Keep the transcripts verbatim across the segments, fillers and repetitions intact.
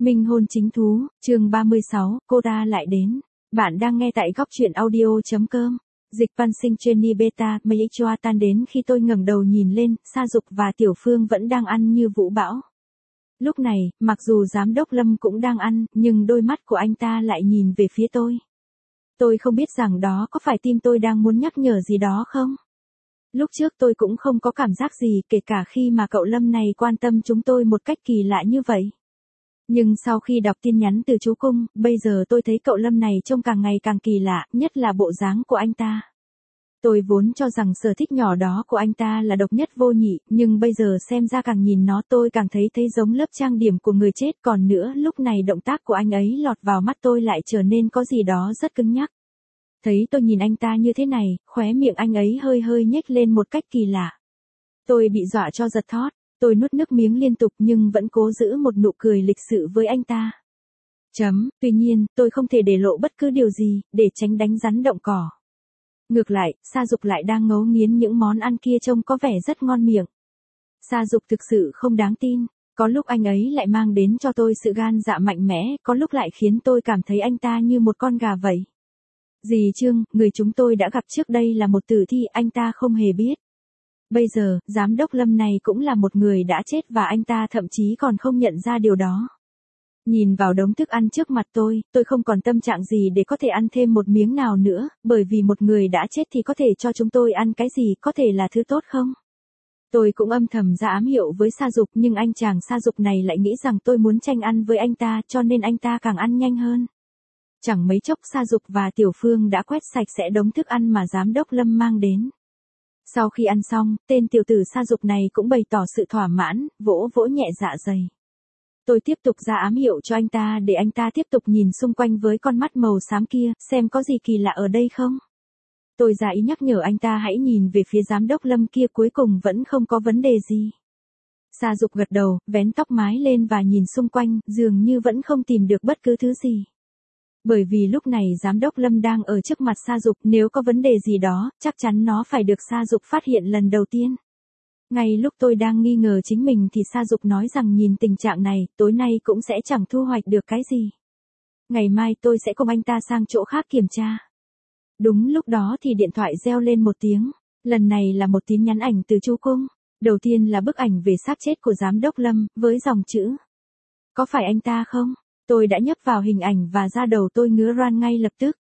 Minh hôn chính thú, chương ba mươi sáu, cô ta lại đến. Bạn đang nghe tại góc truyện audio.com. Dịch văn sinh Jenny Beta, mấy choa tan đến khi tôi ngẩng đầu nhìn lên, Sa Dục và Tiểu Phương vẫn đang ăn như vũ bão. Lúc này, mặc dù giám đốc Lâm cũng đang ăn, nhưng đôi mắt của anh ta lại nhìn về phía tôi. Tôi không biết rằng đó có phải tim tôi đang muốn nhắc nhở gì đó không? Lúc trước tôi cũng không có cảm giác gì, kể cả khi mà cậu Lâm này quan tâm chúng tôi một cách kỳ lạ như vậy. Nhưng sau khi đọc tin nhắn từ chú Cung, bây giờ tôi thấy cậu Lâm này trông càng ngày càng kỳ lạ, nhất là bộ dáng của anh ta. Tôi vốn cho rằng sở thích nhỏ đó của anh ta là độc nhất vô nhị, nhưng bây giờ xem ra càng nhìn nó tôi càng thấy thấy giống lớp trang điểm của người chết. Còn nữa, lúc này động tác của anh ấy lọt vào mắt tôi lại trở nên có gì đó rất cứng nhắc. Thấy tôi nhìn anh ta như thế này, khóe miệng anh ấy hơi hơi nhếch lên một cách kỳ lạ. Tôi bị dọa cho giật thót. Tôi nuốt nước miếng liên tục nhưng vẫn cố giữ một nụ cười lịch sự với anh ta. Chấm, tuy nhiên, tôi không thể để lộ bất cứ điều gì, để tránh đánh rắn động cỏ. Ngược lại, Sa Dục lại đang ngấu nghiến những món ăn kia trông có vẻ rất ngon miệng. Sa Dục thực sự không đáng tin, có lúc anh ấy lại mang đến cho tôi sự gan dạ mạnh mẽ, có lúc lại khiến tôi cảm thấy anh ta như một con gà vậy. Dì Trương, người chúng tôi đã gặp trước đây là một tử thi, anh ta không hề biết. Bây giờ, giám đốc Lâm này cũng là một người đã chết và anh ta thậm chí còn không nhận ra điều đó. Nhìn vào đống thức ăn trước mặt tôi, tôi không còn tâm trạng gì để có thể ăn thêm một miếng nào nữa, bởi vì một người đã chết thì có thể cho chúng tôi ăn cái gì, có thể là thứ tốt không? Tôi cũng âm thầm ra ám hiệu với Sa Dục, nhưng anh chàng Sa Dục này lại nghĩ rằng tôi muốn tranh ăn với anh ta, cho nên anh ta càng ăn nhanh hơn. Chẳng mấy chốc Sa Dục và Tiểu Phương đã quét sạch sẽ đống thức ăn mà giám đốc Lâm mang đến. Sau khi ăn xong, tên tiểu tử Sa Dục này cũng bày tỏ sự thỏa mãn, vỗ vỗ nhẹ dạ dày. Tôi tiếp tục ra ám hiệu cho anh ta để anh ta tiếp tục nhìn xung quanh với con mắt màu xám kia, xem có gì kỳ lạ ở đây không. Tôi ra ý nhắc nhở anh ta hãy nhìn về phía giám đốc Lâm kia, cuối cùng vẫn không có vấn đề gì. Sa Dục gật đầu, vén tóc mái lên và nhìn xung quanh, dường như vẫn không tìm được bất cứ thứ gì. Bởi vì lúc này giám đốc Lâm đang ở trước mặt Sa Dục, nếu có vấn đề gì đó, chắc chắn nó phải được Sa Dục phát hiện lần đầu tiên. Ngay lúc tôi đang nghi ngờ chính mình thì Sa Dục nói rằng nhìn tình trạng này, tối nay cũng sẽ chẳng thu hoạch được cái gì. Ngày mai tôi sẽ cùng anh ta sang chỗ khác kiểm tra. Đúng lúc đó thì điện thoại reo lên một tiếng, lần này là một tin nhắn ảnh từ chú Cung. Đầu tiên là bức ảnh về xác chết của giám đốc Lâm, với dòng chữ. Có phải anh ta không? Tôi đã nhấp vào hình ảnh và da đầu tôi ngứa ran ngay lập tức.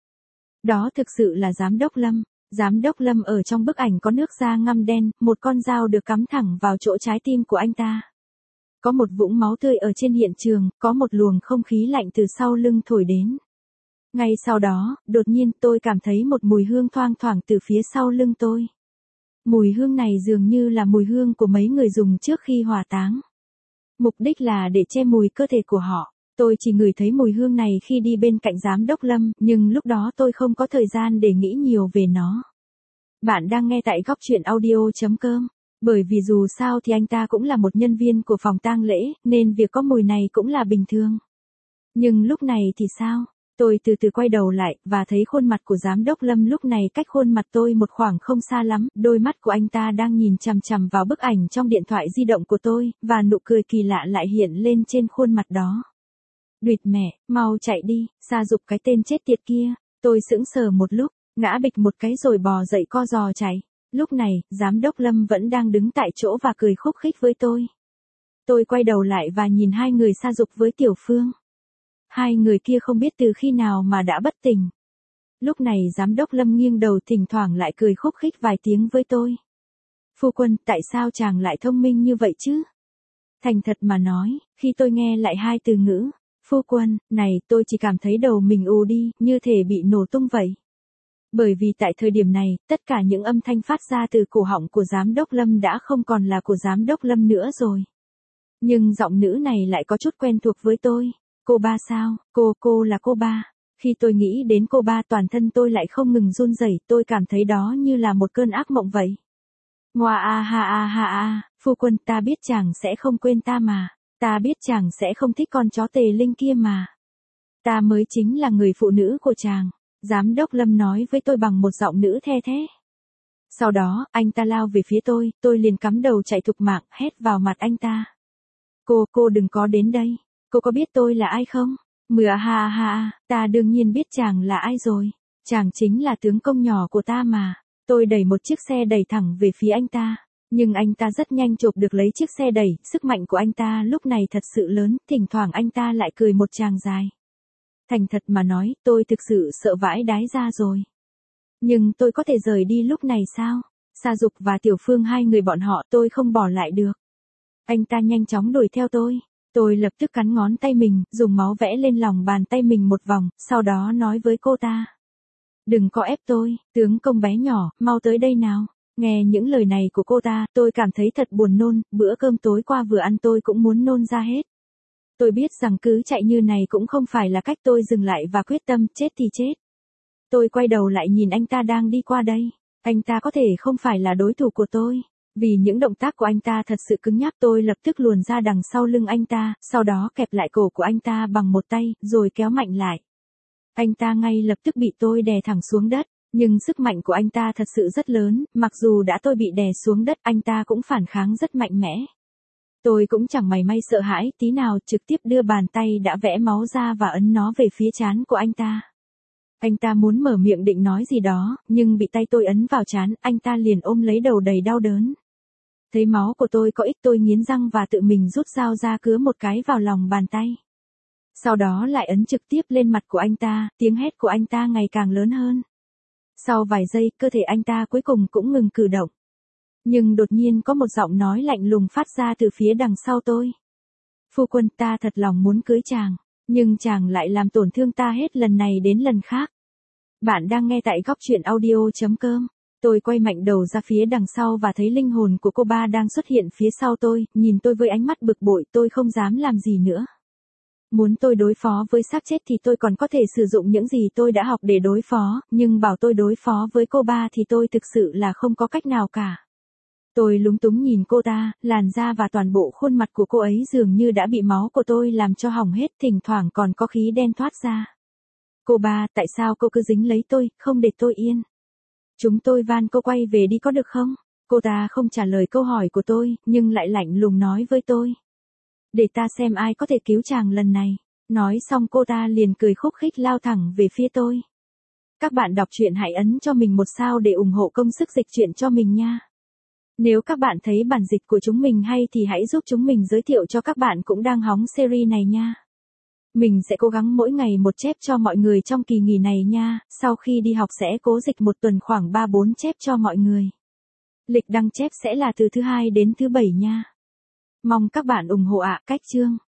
Đó thực sự là giám đốc Lâm. Giám đốc Lâm ở trong bức ảnh có nước da ngăm đen, một con dao được cắm thẳng vào chỗ trái tim của anh ta. Có một vũng máu tươi ở trên hiện trường, có một luồng không khí lạnh từ sau lưng thổi đến. Ngay sau đó, đột nhiên tôi cảm thấy một mùi hương thoang thoảng từ phía sau lưng tôi. Mùi hương này dường như là mùi hương của mấy người dùng trước khi hỏa táng. Mục đích là để che mùi cơ thể của họ. Tôi chỉ ngửi thấy mùi hương này khi đi bên cạnh giám đốc Lâm, nhưng lúc đó tôi không có thời gian để nghĩ nhiều về nó. Bạn đang nghe tại góc truyện audio.com. Bởi vì dù sao thì anh ta cũng là một nhân viên của phòng tang lễ, nên việc có mùi này cũng là bình thường. Nhưng lúc này thì sao? Tôi từ từ quay đầu lại, và thấy khuôn mặt của giám đốc Lâm lúc này cách khuôn mặt tôi một khoảng không xa lắm, đôi mắt của anh ta đang nhìn chằm chằm vào bức ảnh trong điện thoại di động của tôi, và nụ cười kỳ lạ lại hiện lên trên khuôn mặt đó. Đuyệt mẹ, mau chạy đi, Sa Dục cái tên chết tiệt kia. Tôi sững sờ một lúc, ngã bịch một cái rồi bò dậy co giò chạy. Lúc này, giám đốc Lâm vẫn đang đứng tại chỗ và cười khúc khích với tôi. Tôi quay đầu lại và nhìn hai người Sa Dục với Tiểu Phương. Hai người kia không biết từ khi nào mà đã bất tỉnh. Lúc này giám đốc Lâm nghiêng đầu thỉnh thoảng lại cười khúc khích vài tiếng với tôi. Phu quân, tại sao chàng lại thông minh như vậy chứ? Thành thật mà nói, khi tôi nghe lại hai từ ngữ, phu quân, này, tôi chỉ cảm thấy đầu mình ù đi, như thể bị nổ tung vậy. Bởi vì tại thời điểm này, tất cả những âm thanh phát ra từ cổ họng của giám đốc Lâm đã không còn là của giám đốc Lâm nữa rồi. Nhưng giọng nữ này lại có chút quen thuộc với tôi. Cô ba sao? Cô, cô là cô ba. Khi tôi nghĩ đến cô ba toàn thân tôi lại không ngừng run rẩy, tôi cảm thấy đó như là một cơn ác mộng vậy. Ngoa a ha a ha a, phu quân, ta biết chàng sẽ không quên ta mà. Ta biết chàng sẽ không thích con chó Tề Linh kia mà. Ta mới chính là người phụ nữ của chàng. Giám đốc Lâm nói với tôi bằng một giọng nữ the thé. Sau đó, anh ta lao về phía tôi, tôi liền cắm đầu chạy thục mạng, hét vào mặt anh ta. Cô, cô đừng có đến đây. Cô có biết tôi là ai không? Mưa ha ha, ta đương nhiên biết chàng là ai rồi. Chàng chính là tướng công nhỏ của ta mà. Tôi đẩy một chiếc xe đẩy thẳng về phía anh ta. Nhưng anh ta rất nhanh chộp được lấy chiếc xe đẩy, sức mạnh của anh ta lúc này thật sự lớn, thỉnh thoảng anh ta lại cười một tràng dài. Thành thật mà nói, tôi thực sự sợ vãi đái ra rồi. Nhưng tôi có thể rời đi lúc này sao? Sa Dục và Tiểu Phương hai người bọn họ tôi không bỏ lại được. Anh ta nhanh chóng đuổi theo tôi. Tôi lập tức cắn ngón tay mình, dùng máu vẽ lên lòng bàn tay mình một vòng, sau đó nói với cô ta. Đừng có ép tôi, tướng công bé nhỏ, mau tới đây nào. Nghe những lời này của cô ta, tôi cảm thấy thật buồn nôn, bữa cơm tối qua vừa ăn tôi cũng muốn nôn ra hết. Tôi biết rằng cứ chạy như này cũng không phải là cách tôi dừng lại và quyết tâm, chết thì chết. Tôi quay đầu lại nhìn anh ta đang đi qua đây. Anh ta có thể không phải là đối thủ của tôi. Vì những động tác của anh ta thật sự cứng nhắc, tôi lập tức luồn ra đằng sau lưng anh ta, sau đó kẹp lại cổ của anh ta bằng một tay, rồi kéo mạnh lại. Anh ta ngay lập tức bị tôi đè thẳng xuống đất, nhưng sức mạnh của anh ta thật sự rất lớn, mặc dù đã tôi bị đè xuống đất, anh ta cũng phản kháng rất mạnh mẽ. Tôi cũng chẳng mảy may sợ hãi tí nào, trực tiếp đưa bàn tay đã vẽ máu ra và ấn nó về phía trán của anh ta. Anh ta muốn mở miệng định nói gì đó, nhưng bị tay tôi ấn vào trán, anh ta liền ôm lấy đầu đầy đau đớn. Thấy máu của tôi có ích, tôi nghiến răng và tự mình rút dao ra cứa một cái vào lòng bàn tay. Sau đó lại ấn trực tiếp lên mặt của anh ta, tiếng hét của anh ta ngày càng lớn hơn. Sau vài giây, cơ thể anh ta cuối cùng cũng ngừng cử động. Nhưng đột nhiên có một giọng nói lạnh lùng phát ra từ phía đằng sau tôi. Phu quân, ta thật lòng muốn cưới chàng, nhưng chàng lại làm tổn thương ta hết lần này đến lần khác. Bạn đang nghe tại góc truyện audio chấm com. Tôi quay mạnh đầu ra phía đằng sau và thấy linh hồn của cô ba đang xuất hiện phía sau tôi, nhìn tôi với ánh mắt bực bội, tôi không dám làm gì nữa. Muốn tôi đối phó với xác chết thì tôi còn có thể sử dụng những gì tôi đã học để đối phó, nhưng bảo tôi đối phó với cô ba thì tôi thực sự là không có cách nào cả. Tôi lúng túng nhìn cô ta, làn da và toàn bộ khuôn mặt của cô ấy dường như đã bị máu của tôi làm cho hỏng hết, thỉnh thoảng còn có khí đen thoát ra. Cô ba, tại sao cô cứ dính lấy tôi, không để tôi yên? Chúng tôi van cô quay về đi có được không? Cô ta không trả lời câu hỏi của tôi, nhưng lại lạnh lùng nói với tôi. Để ta xem ai có thể cứu chàng lần này. Nói xong cô ta liền cười khúc khích lao thẳng về phía tôi. Các bạn đọc truyện hãy ấn cho mình một sao để ủng hộ công sức dịch truyện cho mình nha. Nếu các bạn thấy bản dịch của chúng mình hay thì hãy giúp chúng mình giới thiệu cho các bạn cũng đang hóng series này nha. Mình sẽ cố gắng mỗi ngày một chép cho mọi người trong kỳ nghỉ này nha, sau khi đi học sẽ cố dịch một tuần khoảng ba bốn chép cho mọi người. Lịch đăng chép sẽ là từ thứ hai đến thứ bảy nha. Mong các bạn ủng hộ ạ. Cách chương